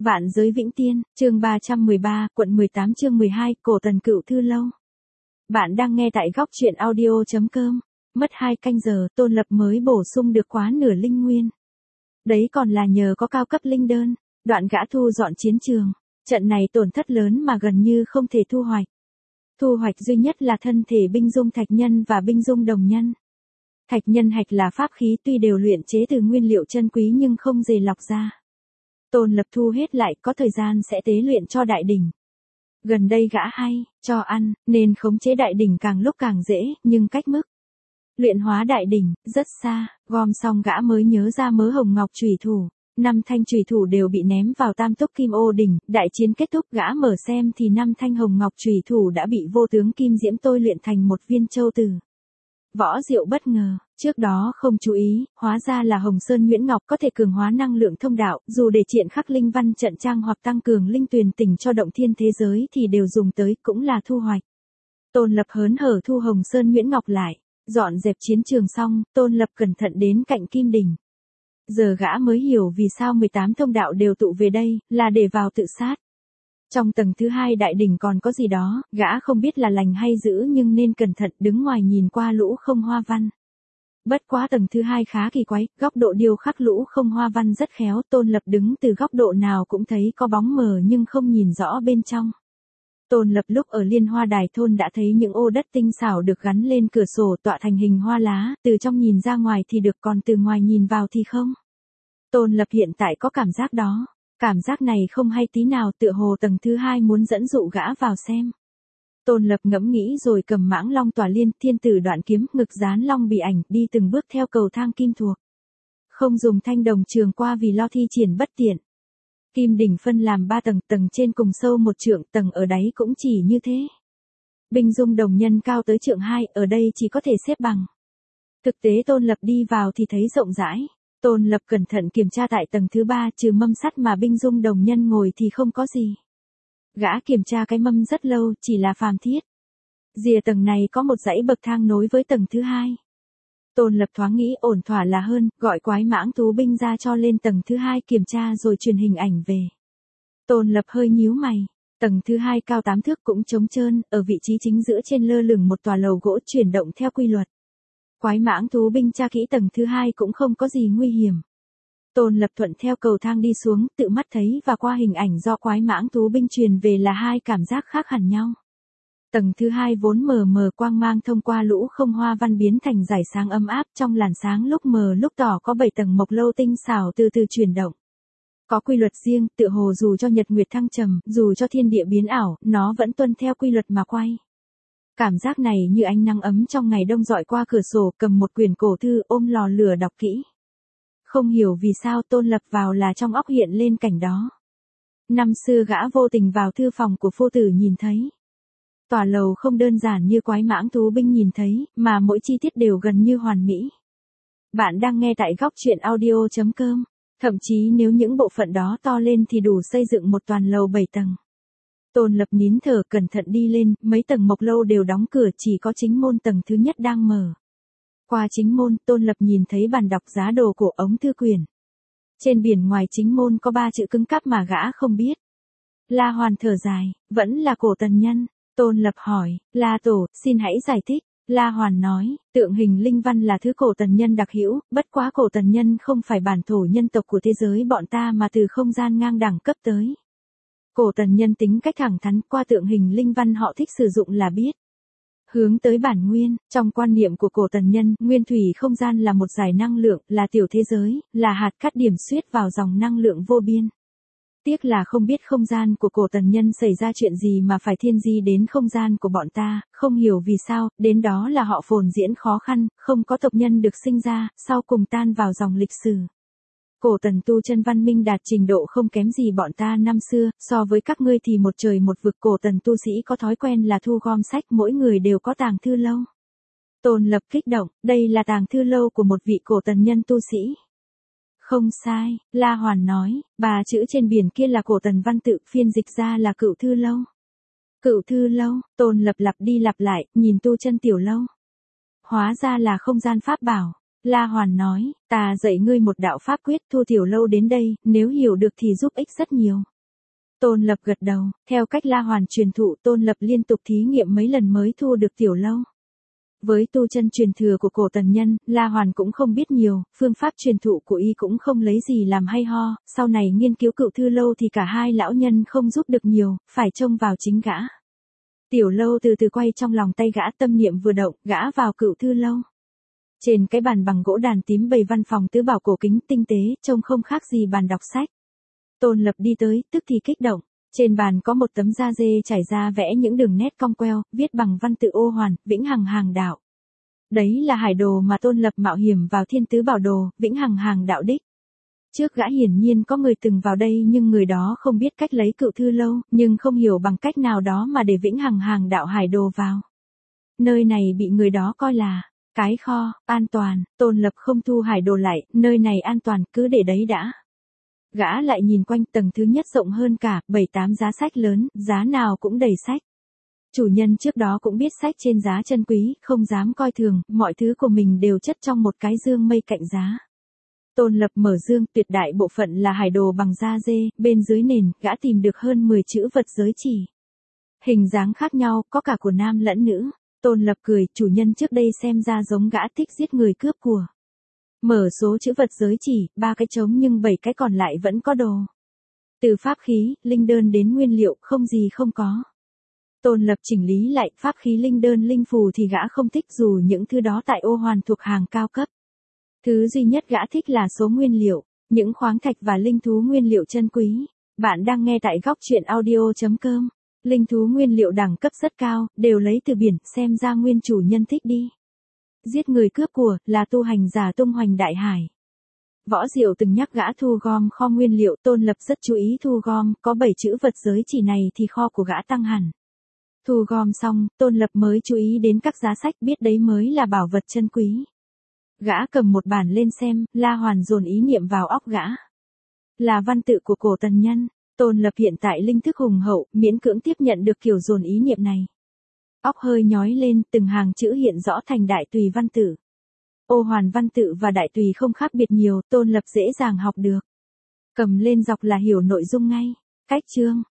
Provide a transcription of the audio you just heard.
Vạn giới vĩnh tiên, chương 313, quận 18 chương 12, cổ tần cựu thư lâu. Bạn đang nghe tại góc truyện audio.com. Mất 2 canh giờ, Tôn Lập mới bổ sung được quá nửa linh nguyên. Đấy còn là nhờ có cao cấp linh đơn, đoạn gã thu dọn chiến trường. Trận này tổn thất lớn mà gần như không thể thu hoạch. Thu hoạch duy nhất là thân thể binh dung thạch nhân và binh dung đồng nhân. Thạch nhân hạch là pháp khí tuy đều luyện chế từ nguyên liệu chân quý nhưng không dề lọc ra. Tôn Lập thu hết lại, có thời gian sẽ tế luyện cho đại đỉnh. Gần đây gã hay cho ăn, nên khống chế đại đỉnh càng lúc càng dễ, nhưng cách mức luyện hóa đại đỉnh rất xa. Gom xong gã mới nhớ ra mớ hồng ngọc chủy thủ. 5 thanh chủy thủ đều bị ném vào tam túc kim ô đỉnh. Đại chiến kết thúc, gã mở xem thì 5 thanh hồng ngọc chủy thủ đã bị vô tướng kim diễm tôi luyện thành một viên châu tử. Võ Diệu bất ngờ, trước đó không chú ý, hóa ra là Hồng Sơn Nhuyễn Ngọc có thể cường hóa năng lượng thông đạo, dù để triện khắc linh văn trận trang hoặc tăng cường linh tuyền tình cho động thiên thế giới thì đều dùng tới, cũng là thu hoạch. Tôn Lập hớn hở thu Hồng Sơn Nhuyễn Ngọc lại, dọn dẹp chiến trường xong, Tôn Lập cẩn thận đến cạnh Kim Đỉnh. Giờ gã mới hiểu vì sao 18 thông đạo đều tụ về đây, là để vào tự sát. Trong tầng thứ 2 đại đỉnh còn có gì đó, gã không biết là lành hay dữ nhưng nên cẩn thận, đứng ngoài nhìn qua lũ không hoa văn. Bất quá tầng thứ 2 khá kỳ quái, góc độ điêu khắc lũ không hoa văn rất khéo, Tôn Lập đứng từ góc độ nào cũng thấy có bóng mờ nhưng không nhìn rõ bên trong. Tôn Lập lúc ở Liên Hoa Đài thôn đã thấy những ô đất tinh xảo được gắn lên cửa sổ tọa thành hình hoa lá, từ trong nhìn ra ngoài thì được còn từ ngoài nhìn vào thì không. Tôn Lập hiện tại có cảm giác đó. Cảm giác này không hay tí nào, tựa hồ tầng thứ 2 muốn dẫn dụ gã vào xem. Tôn Lập ngẫm nghĩ rồi cầm mãng long tỏa liên, thiên tử đoạn kiếm, ngực dán long bị ảnh, đi từng bước theo cầu thang kim thuộc. Không dùng thanh đồng trường qua vì lo thi triển bất tiện. Kim đỉnh phân làm 3 tầng, tầng trên cùng sâu 1 trượng, tầng ở đáy cũng chỉ như thế. Binh dung đồng nhân cao tới trượng 2, ở đây chỉ có thể xếp bằng. Thực tế Tôn Lập đi vào thì thấy rộng rãi. Tôn Lập cẩn thận kiểm tra tại tầng thứ 3, trừ mâm sắt mà binh dung đồng nhân ngồi thì không có gì. Gã kiểm tra cái mâm rất lâu, chỉ là phàm thiết. Rìa tầng này có một dãy bậc thang nối với tầng thứ 2. Tôn Lập thoáng nghĩ ổn thỏa là hơn, gọi quái mãng thú binh ra cho lên tầng thứ 2 kiểm tra rồi truyền hình ảnh về. Tôn Lập hơi nhíu mày. Tầng thứ 2 cao 8 thước cũng trống trơn, ở vị trí chính giữa trên lơ lửng một tòa lầu gỗ chuyển động theo quy luật. Quái mãng thú binh tra kỹ tầng thứ 2 cũng không có gì nguy hiểm. Tôn Lập thuận theo cầu thang đi xuống, tự mắt thấy và qua hình ảnh do quái mãng thú binh truyền về là hai cảm giác khác hẳn nhau. Tầng thứ 2 vốn mờ mờ, quang mang thông qua lũ không hoa văn biến thành dải sáng ấm áp, trong làn sáng lúc mờ lúc tỏ có 7 tầng mộc lâu tinh xảo từ từ chuyển động. Có quy luật riêng, tựa hồ dù cho nhật nguyệt thăng trầm, dù cho thiên địa biến ảo, nó vẫn tuân theo quy luật mà quay. Cảm giác này như ánh nắng ấm trong ngày đông dọi qua cửa sổ, cầm một quyển cổ thư ôm lò lửa đọc kỹ. Không hiểu vì sao Tôn Lập vào là trong óc hiện lên cảnh đó. Năm xưa gã vô tình vào thư phòng của phu tử nhìn thấy. Tòa lầu không đơn giản như quái mãng thú binh nhìn thấy, mà mỗi chi tiết đều gần như hoàn mỹ. Bạn đang nghe tại góc truyện audio.com. Thậm chí nếu những bộ phận đó to lên thì đủ xây dựng một toàn lầu 7 tầng. Tôn Lập nín thở cẩn thận đi lên, mấy tầng mộc lâu đều đóng cửa, chỉ có chính môn tầng thứ nhất đang mở. Qua chính môn, Tôn Lập nhìn thấy bàn đọc giá đồ của ống thư quyển. Trên biển ngoài chính môn có 3 chữ cứng cáp mà gã không biết. La Hoàn thở dài, vẫn là cổ tần nhân. Tôn Lập hỏi, La Tổ, xin hãy giải thích. La Hoàn nói, tượng hình linh văn là thứ cổ tần nhân đặc hữu, bất quá cổ tần nhân không phải bản thổ nhân tộc của thế giới bọn ta mà từ không gian ngang đẳng cấp tới. Cổ tần nhân tính cách thẳng thắn, qua tượng hình linh văn họ thích sử dụng là biết. Hướng tới bản nguyên, trong quan niệm của cổ tần nhân, nguyên thủy không gian là một giải năng lượng, là tiểu thế giới, là hạt cát điểm xuyết vào dòng năng lượng vô biên. Tiếc là không biết không gian của cổ tần nhân xảy ra chuyện gì mà phải thiên di đến không gian của bọn ta, không hiểu vì sao, đến đó là họ phồn diễn khó khăn, không có tộc nhân được sinh ra, sau cùng tan vào dòng lịch sử. Cổ tần tu chân văn minh đạt trình độ không kém gì bọn ta năm xưa, so với các ngươi thì một trời một vực. Cổ tần tu sĩ có thói quen là thu gom sách, mỗi người đều có tàng thư lâu. Tôn Lập kích động, đây là tàng thư lâu của một vị cổ tần nhân tu sĩ. Không sai, La Hoàn nói, 3 chữ trên biển kia là cổ tần văn tự, phiên dịch ra là cựu thư lâu. Cựu thư lâu, Tôn Lập lặp đi lặp lại, nhìn tu chân tiểu lâu. Hóa ra là không gian pháp bảo. La Hoàn nói, ta dạy ngươi một đạo pháp quyết, Thu Tiểu Lâu đến đây, nếu hiểu được thì giúp ích rất nhiều. Tôn Lập gật đầu, theo cách La Hoàn truyền thụ, Tôn Lập liên tục thí nghiệm mấy lần mới thu được Tiểu Lâu. Với tu chân truyền thừa của cổ tần nhân, La Hoàn cũng không biết nhiều, phương pháp truyền thụ của y cũng không lấy gì làm hay ho, sau này nghiên cứu Cựu Thư Lâu thì cả hai lão nhân không giúp được nhiều, phải trông vào chính gã. Tiểu Lâu từ từ quay trong lòng tay gã, tâm niệm vừa động, gã vào Cựu Thư Lâu. Trên cái bàn bằng gỗ đàn tím bày văn phòng tứ bảo cổ kính tinh tế, trông không khác gì bàn đọc sách. Tôn Lập đi tới, tức thì kích động. Trên bàn có một tấm da dê trải ra vẽ những đường nét cong queo, viết bằng văn tự Ô Hoàn, Vĩnh Hằng Hàng Đạo. Đấy là hải đồ mà Tôn Lập mạo hiểm vào Thiên Tứ Bảo Đồ, Vĩnh Hằng Hàng Đạo đích. Trước gã hiển nhiên có người từng vào đây nhưng người đó không biết cách lấy Cựu Thư Lâu, nhưng không hiểu bằng cách nào đó mà để Vĩnh Hằng Hàng Đạo hải đồ vào. Nơi này bị người đó coi là cái kho, an toàn, Tôn Lập không thu hải đồ lại, nơi này an toàn, cứ để đấy đã. Gã lại nhìn quanh, tầng thứ nhất rộng hơn cả, 7-8 giá sách lớn, giá nào cũng đầy sách. Chủ nhân trước đó cũng biết sách trên giá chân quý, không dám coi thường, mọi thứ của mình đều chất trong một cái dương mây cạnh giá. Tôn Lập mở dương, tuyệt đại bộ phận là hải đồ bằng da dê, bên dưới nền, gã tìm được hơn 10 chữ vật giới chỉ. Hình dáng khác nhau, có cả của nam lẫn nữ. Tôn Lập cười, chủ nhân trước đây xem ra giống gã thích giết người cướp của. Mở số chữ vật giới chỉ, 3 cái trống nhưng 7 cái còn lại vẫn có đồ. Từ pháp khí, linh đơn đến nguyên liệu, không gì không có. Tôn Lập chỉnh lý lại, pháp khí linh đơn linh phù thì gã không thích, dù những thứ đó tại Ô Hoàn thuộc hàng cao cấp. Thứ duy nhất gã thích là số nguyên liệu, những khoáng thạch và linh thú nguyên liệu chân quý. Bạn đang nghe tại góc truyện audio.com. Linh thú nguyên liệu đẳng cấp rất cao, đều lấy từ biển, xem ra nguyên chủ nhân thích đi. Giết người cướp của, là tu hành giả tung hoành đại hải. Võ Diệu từng nhắc gã thu gom kho nguyên liệu, Tôn Lập rất chú ý thu gom, có 7 chữ vật giới chỉ này thì kho của gã tăng hẳn. Thu gom xong, Tôn Lập mới chú ý đến các giá sách, biết đấy mới là bảo vật chân quý. Gã cầm một bản lên xem, La Hoàn dồn ý niệm vào óc gã. Là văn tự của cổ tần nhân, Tôn Lập hiện tại linh thức hùng hậu, miễn cưỡng tiếp nhận được kiểu dồn ý niệm này. Óc hơi nhói lên, từng hàng chữ hiện rõ thành đại tùy văn tự. Ô Hoàn văn tự và đại tùy không khác biệt nhiều, Tôn Lập dễ dàng học được. Cầm lên dọc là hiểu nội dung ngay. Cách chương,